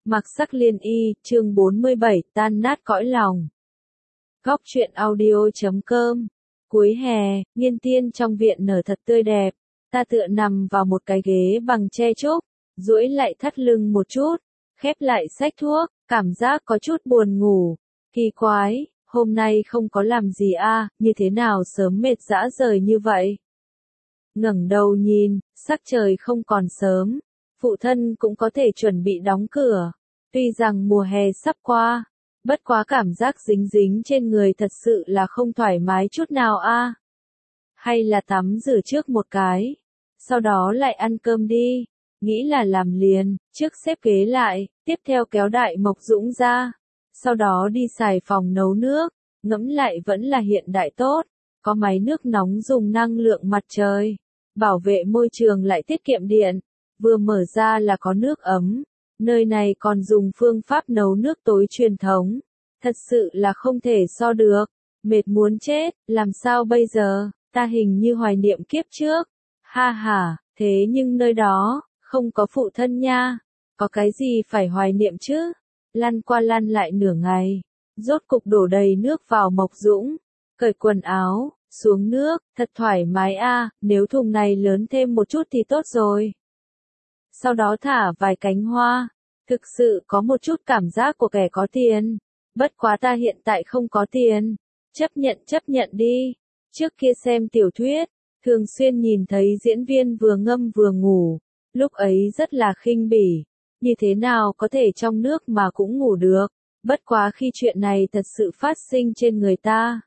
Mặc sắc liên y, chương 47, tan nát cõi lòng. Góc truyện audio.com. Cuối hè, nghiên tiên trong viện nở thật tươi đẹp. Ta tựa nằm vào một cái ghế bằng tre trúc, duỗi lại thắt lưng một chút, khép lại xách thuốc, cảm giác có chút buồn ngủ. Kỳ quái, hôm nay không có làm gì à, như thế nào sớm mệt dã rời như vậy? Ngẩng đầu nhìn, sắc trời không còn sớm, phụ thân cũng có thể chuẩn bị đóng cửa. Tuy rằng mùa hè sắp qua, bất quá cảm giác dính dính trên người thật sự là không thoải mái chút nào a. Hay là tắm rửa trước một cái, sau đó lại ăn cơm đi, nghĩ là làm liền, trước xếp ghế lại, tiếp theo kéo Đại Mộc Dũng ra, sau đó đi xài phòng nấu nước, ngẫm lại vẫn là hiện đại tốt, có máy nước nóng dùng năng lượng mặt trời, bảo vệ môi trường lại tiết kiệm điện, vừa mở ra là có nước ấm. Nơi này còn dùng phương pháp nấu nước tối truyền thống. Thật sự là không thể so được. Mệt muốn chết, làm sao bây giờ, ta hình như hoài niệm kiếp trước. Ha ha, thế nhưng nơi đó, không có phụ thân nha. Có cái gì phải hoài niệm chứ? Lăn qua lăn lại nửa ngày. Rốt cục đổ đầy nước vào Mộc Dũng. Cởi quần áo, xuống nước, thật thoải mái a. Nếu thùng này lớn thêm một chút thì tốt rồi. Sau đó thả vài cánh hoa. Thực sự có một chút cảm giác của kẻ có tiền. Bất quá ta hiện tại không có tiền. Chấp nhận đi. Trước kia xem tiểu thuyết, thường xuyên nhìn thấy diễn viên vừa ngâm vừa ngủ. Lúc ấy rất là khinh bỉ. Như thế nào có thể trong nước mà cũng ngủ được. Bất quá khi chuyện này thật sự phát sinh trên người ta.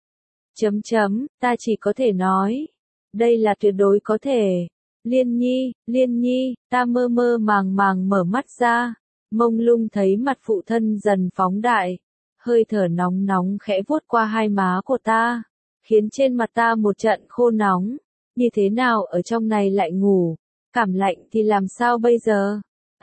Ta chỉ có thể nói. Đây là tuyệt đối có thể. Liên Nhi, ta mơ mơ màng màng mở mắt ra, mông lung thấy mặt phụ thân dần phóng đại, hơi thở nóng nóng khẽ vuốt qua hai má của ta, khiến trên mặt ta một trận khô nóng, như thế nào ở trong này lại ngủ, cảm lạnh thì làm sao bây giờ?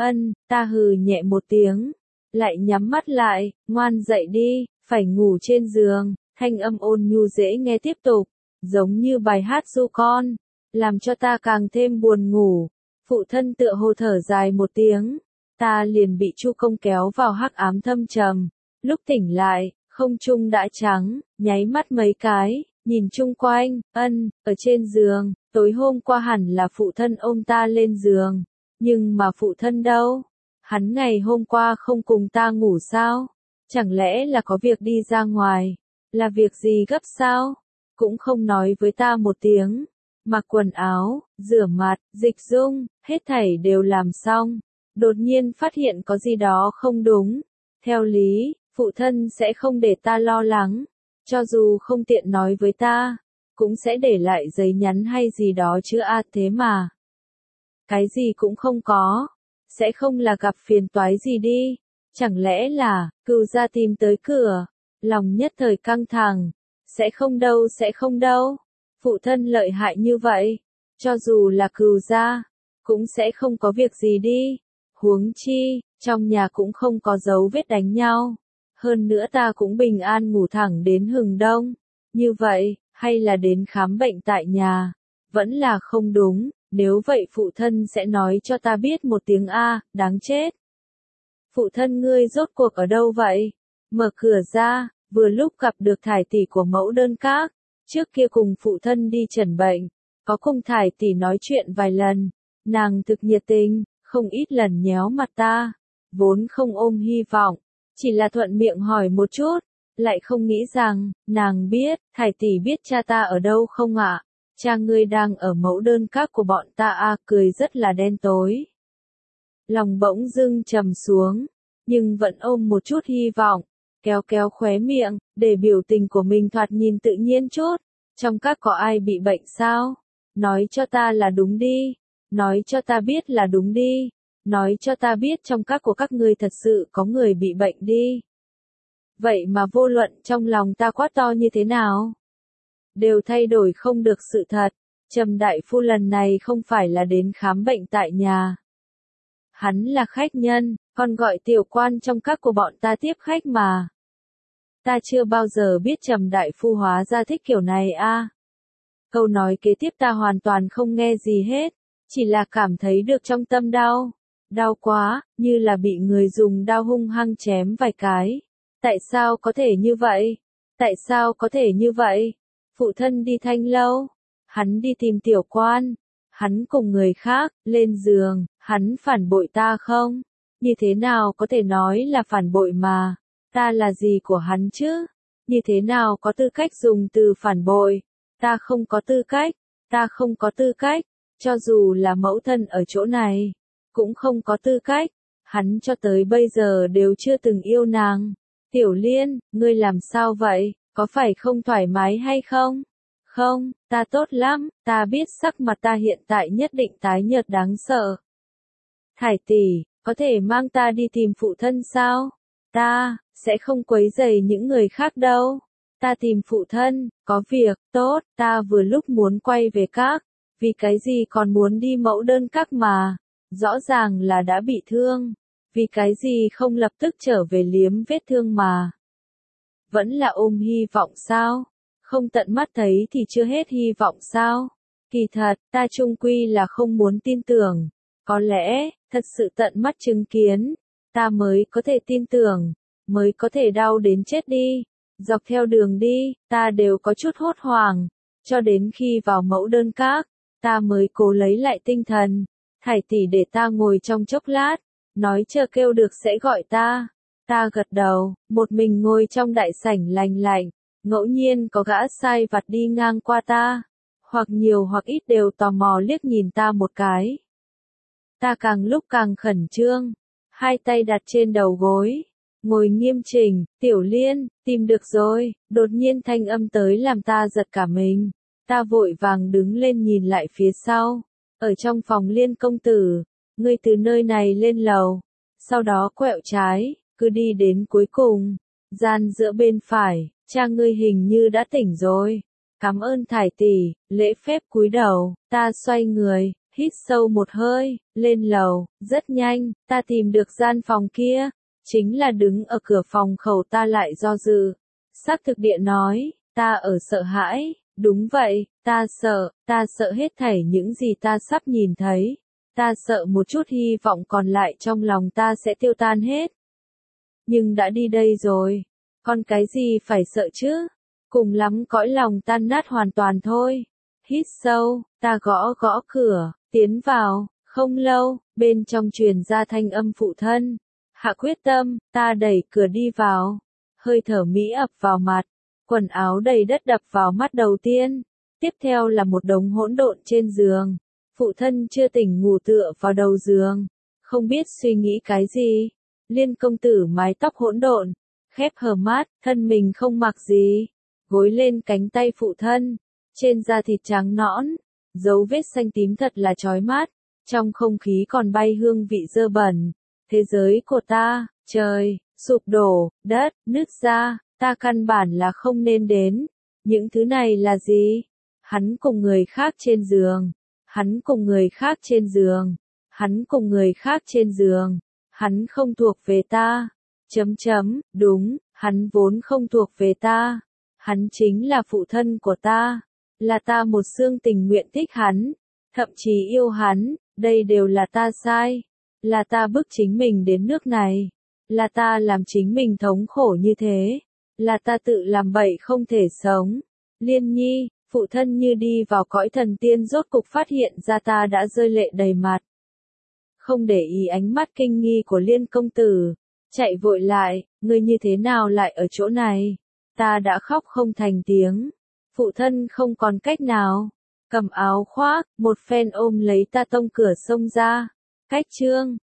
Ta hừ nhẹ một tiếng, lại nhắm mắt lại, ngoan dậy đi, phải ngủ trên giường, thanh âm ôn nhu dễ nghe tiếp tục, giống như bài hát ru con. Làm cho ta càng thêm buồn ngủ. Phụ thân tựa hồ thở dài một tiếng, ta liền bị Chu Công kéo vào hắc ám thâm trầm. Lúc tỉnh lại, không trung đã trắng, nháy mắt mấy cái, nhìn chung quanh, ở trên giường, tối hôm qua hẳn là phụ thân ôm ta lên giường, nhưng mà phụ thân đâu? Hắn ngày hôm qua không cùng ta ngủ sao? Chẳng lẽ là có việc đi ra ngoài? Là việc gì gấp sao? Cũng không nói với ta một tiếng. Mặc quần áo, rửa mặt, dịch dung, hết thảy đều làm xong. Đột nhiên phát hiện có gì đó không đúng. Theo lý, phụ thân sẽ không để ta lo lắng. Cho dù không tiện nói với ta, cũng sẽ để lại giấy nhắn hay gì đó chứ a thế mà. Cái gì cũng không có. Sẽ không là gặp phiền toái gì đi. Chẳng lẽ là, Cừu gia tìm tới cửa. Lòng nhất thời căng thẳng. Sẽ không đâu. Phụ thân lợi hại như vậy, cho dù là Cừu gia, cũng sẽ không có việc gì đi. Huống chi, trong nhà cũng không có dấu vết đánh nhau. Hơn nữa ta cũng bình an ngủ thẳng đến hừng đông. Như vậy, hay là đến khám bệnh tại nhà? Vẫn là không đúng, nếu vậy phụ thân sẽ nói cho ta biết một tiếng a, đáng chết. Phụ thân ngươi rốt cuộc ở đâu vậy? Mở cửa ra, vừa lúc gặp được thải tỷ của mẫu đơn các. Trước kia cùng phụ thân đi chẩn bệnh, có cùng thải tỷ nói chuyện vài lần, nàng thực nhiệt tình, không ít lần nhéo mặt ta, vốn không ôm hy vọng, chỉ là thuận miệng hỏi một chút, lại không nghĩ rằng, nàng biết, thải tỷ biết cha ta ở đâu không ạ? Cha ngươi đang ở mẫu đơn các của bọn ta a, cười rất là đen tối. Lòng bỗng dưng trầm xuống, nhưng vẫn ôm một chút hy vọng. Kéo khóe miệng, để biểu tình của mình thoạt nhìn tự nhiên chút. Trong các có ai bị bệnh sao? Nói cho ta là đúng đi. Nói cho ta biết là đúng đi. Nói cho ta biết trong các của các ngươi thật sự có người bị bệnh đi. Vậy mà vô luận trong lòng ta quát to như thế nào? Đều thay đổi không được sự thật. Trầm đại phu lần này không phải là đến khám bệnh tại nhà. Hắn là khách nhân, còn gọi tiểu quan trong các của bọn ta tiếp khách mà. Ta chưa bao giờ biết Trầm đại phu hóa ra thích kiểu này a. Câu nói kế tiếp ta hoàn toàn không nghe gì hết, chỉ là cảm thấy được trong tâm đau. Đau quá, như là bị người dùng dao hung hăng chém vài cái. Tại sao có thể như vậy? Tại sao có thể như vậy? Phụ thân đi Thanh Lâu. Hắn đi tìm tiểu quan. Hắn cùng người khác, lên giường, hắn phản bội ta không? Như thế nào có thể nói là phản bội mà? Ta là gì của hắn chứ? Như thế nào có tư cách dùng từ phản bội? Ta không có tư cách, ta không có tư cách, cho dù là mẫu thân ở chỗ này, cũng không có tư cách. Hắn cho tới bây giờ đều chưa từng yêu nàng. Tiểu Liên, ngươi làm sao vậy? Có phải không thoải mái hay không? Không, ta tốt lắm, ta biết sắc mặt ta hiện tại nhất định tái nhợt đáng sợ. Thải tỷ, có thể mang ta đi tìm phụ thân sao? Ta sẽ không quấy rầy những người khác đâu. Ta tìm phụ thân, có việc, tốt, ta vừa lúc muốn quay về các. Vì cái gì còn muốn đi mẫu đơn các mà? Rõ ràng là đã bị thương. Vì cái gì không lập tức trở về liếm vết thương mà? Vẫn là ôm hy vọng sao? Không tận mắt thấy thì chưa hết hy vọng sao? Kỳ thật, ta chung quy là không muốn tin tưởng. Có lẽ, thật sự tận mắt chứng kiến, ta mới có thể tin tưởng, mới có thể đau đến chết đi. Dọc theo đường đi, ta đều có chút hốt hoảng, cho đến khi vào mẫu đơn các, ta mới cố lấy lại tinh thần. Thải tỷ để ta ngồi trong chốc lát, nói chờ kêu được sẽ gọi ta. Ta gật đầu, một mình ngồi trong đại sảnh lành lạnh, ngẫu nhiên có gã sai vặt đi ngang qua ta, hoặc nhiều hoặc ít đều tò mò liếc nhìn ta một cái. Ta càng lúc càng khẩn trương, hai tay đặt trên đầu gối, ngồi nghiêm chỉnh. Tiểu Liên, tìm được rồi. Đột nhiên thanh âm tới làm ta giật cả mình. Ta vội vàng đứng lên nhìn lại phía sau. Ở trong phòng Liên công tử, ngươi từ nơi này lên lầu, sau đó quẹo trái, cứ đi đến cuối cùng, gian giữa bên phải. Cha ngươi hình như đã tỉnh rồi. Cảm ơn Thải tỷ. Lễ phép cúi đầu. Ta xoay người, hít sâu một hơi, lên lầu. Rất nhanh, ta tìm được gian phòng kia. Chính là đứng ở cửa phòng khẩu ta lại do dự. Xác thực địa nói, ta ở sợ hãi. Đúng vậy, ta sợ hết thảy những gì ta sắp nhìn thấy. Ta sợ một chút hy vọng còn lại trong lòng ta sẽ tiêu tan hết. Nhưng đã đi đây rồi, còn cái gì phải sợ chứ? Cùng lắm cõi lòng tan nát hoàn toàn thôi. Hít sâu, ta gõ gõ cửa, tiến vào. Không lâu, bên trong truyền ra thanh âm phụ thân. Hạ quyết tâm, ta đẩy cửa đi vào. Hơi thở mỹ ập vào mặt, quần áo đầy đất đập vào mắt đầu tiên. Tiếp theo là một đống hỗn độn trên giường. Phụ thân chưa tỉnh ngủ tựa vào đầu giường, không biết suy nghĩ cái gì. Liên công tử mái tóc hỗn độn, khép hờ mắt, thân mình không mặc gì, gối lên cánh tay phụ thân, trên da thịt trắng nõn, dấu vết xanh tím thật là chói mắt, trong không khí còn bay hương vị dơ bẩn. Thế giới của ta, trời, sụp đổ, đất, nứt ra, ta căn bản là không nên đến. Những thứ này là gì? Hắn cùng người khác trên giường, hắn cùng người khác trên giường, hắn cùng người khác trên giường, hắn không thuộc về ta. Đúng, hắn vốn không thuộc về ta. Hắn chính là phụ thân của ta. Là ta một xương tình nguyện thích hắn, thậm chí yêu hắn, đây đều là ta sai. Là ta bức chính mình đến nước này. Là ta làm chính mình thống khổ như thế. Là ta tự làm bậy không thể sống. Liên Nhi, phụ thân như đi vào cõi thần tiên rốt cục phát hiện ra ta đã rơi lệ đầy mặt. Không để ý ánh mắt kinh nghi của Liên công tử, chạy vội lại, ngươi như thế nào lại ở chỗ này? Ta đã khóc không thành tiếng. Phụ thân không còn cách nào, cầm áo khoác, một phen ôm lấy ta tông cửa xông ra. Cách chương